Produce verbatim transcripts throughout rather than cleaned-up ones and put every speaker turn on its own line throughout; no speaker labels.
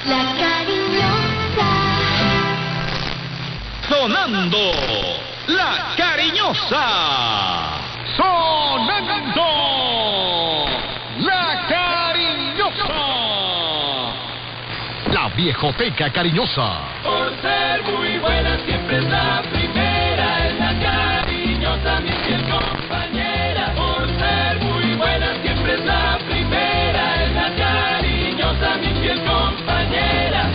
La Cariñosa.
Sonando La Cariñosa.
Sonando La Cariñosa. La viejoteca cariñosa.
Por ser muy buena siempre es la primera, es la Cariñosa, mi fiel compañera. Por ser muy buena siempre es la primera, es la Cariñosa, mi fiel compañera.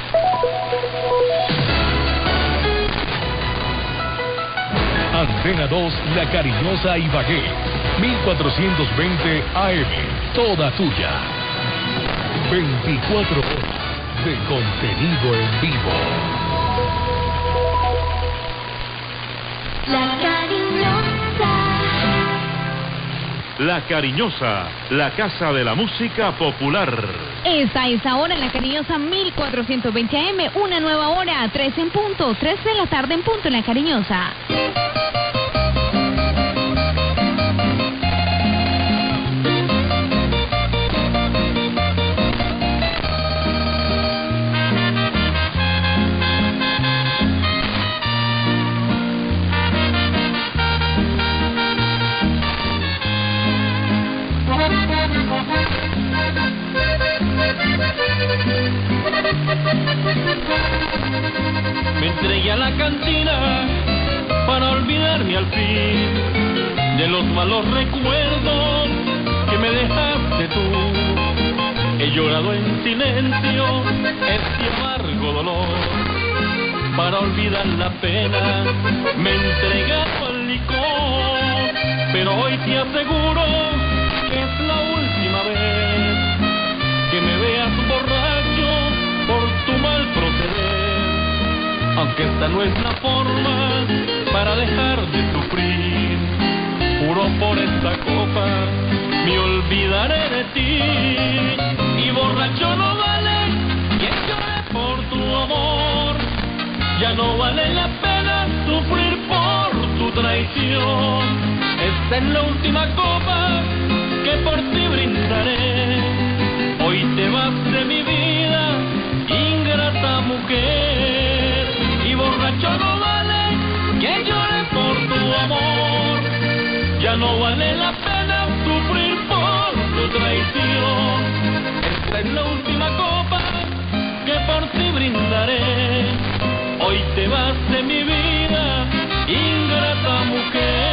Antena dos, La Cariñosa Ibagué, mil cuatrocientos veinte A M, toda tuya. veinticuatro horas de contenido en vivo.
La Cariñosa.
La Cariñosa, la casa de la música popular.
Esta es ahora en La Cariñosa mil cuatrocientos veinte A M, una nueva hora, tres en punto, tres de la tarde en punto en La Cariñosa.
Me entregué a la cantina para olvidarme al fin de los malos recuerdos que me dejaste tú. He llorado en silencio este amargo dolor para olvidar la pena. Me he entregado al licor, pero hoy te aseguro que es la última vez que me veas borracho por tu mal proceder. Aunque esta no es la forma para dejar de sufrir, juro por esta copa me olvidaré de ti. Y borracho no vale quien llore por tu amor, ya no vale la pena sufrir por tu traición. Esta es la última copa que por ti brindaré. Hoy te vas de mi vida, ingrata mujer. Y borracho no vale que llore por tu amor, ya no vale la pena sufrir por tu traición. Esta es la última copa que por ti brindaré. Hoy te vas de mi vida, ingrata mujer.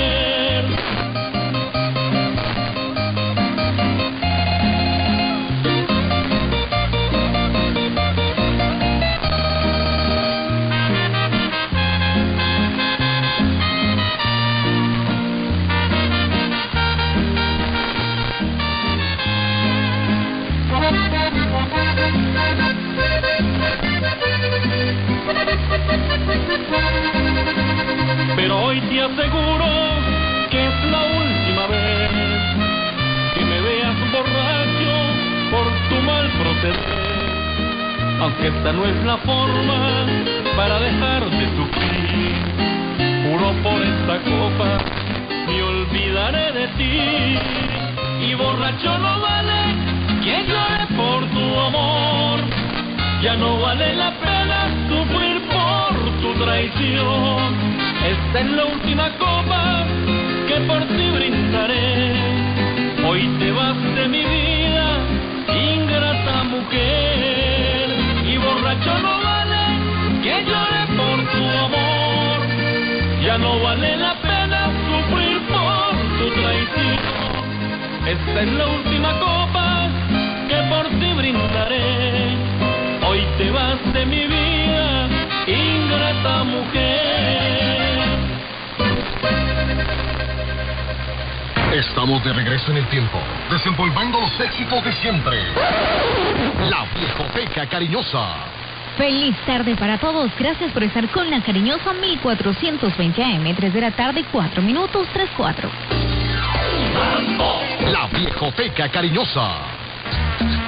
Pero hoy te aseguro que es la última vez que me veas borracho por tu mal proceder. Aunque esta no es la forma para dejar de sufrir, juro por esta copa me olvidaré de ti. Y borracho no vale quien llore por tu amor, ya no vale la pena sufrir por tu traición. Esta es la última copa que por ti brindaré. Hoy te vas de mi vida, ingrata mujer. Y borracho no vale que llore por tu amor, ya no vale la pena sufrir por tu traición. Esta es la última copa que por ti brindaré. Hoy te vas de mi vida, ingrata mujer.
Estamos de regreso en el tiempo, desempolvando los éxitos de siempre. La viejoteca cariñosa.
Feliz tarde para todos. Gracias por estar con La Cariñosa mil cuatrocientos veinte A M, tres de la tarde, cuatro minutos, tres cuatro.
La viejoteca cariñosa.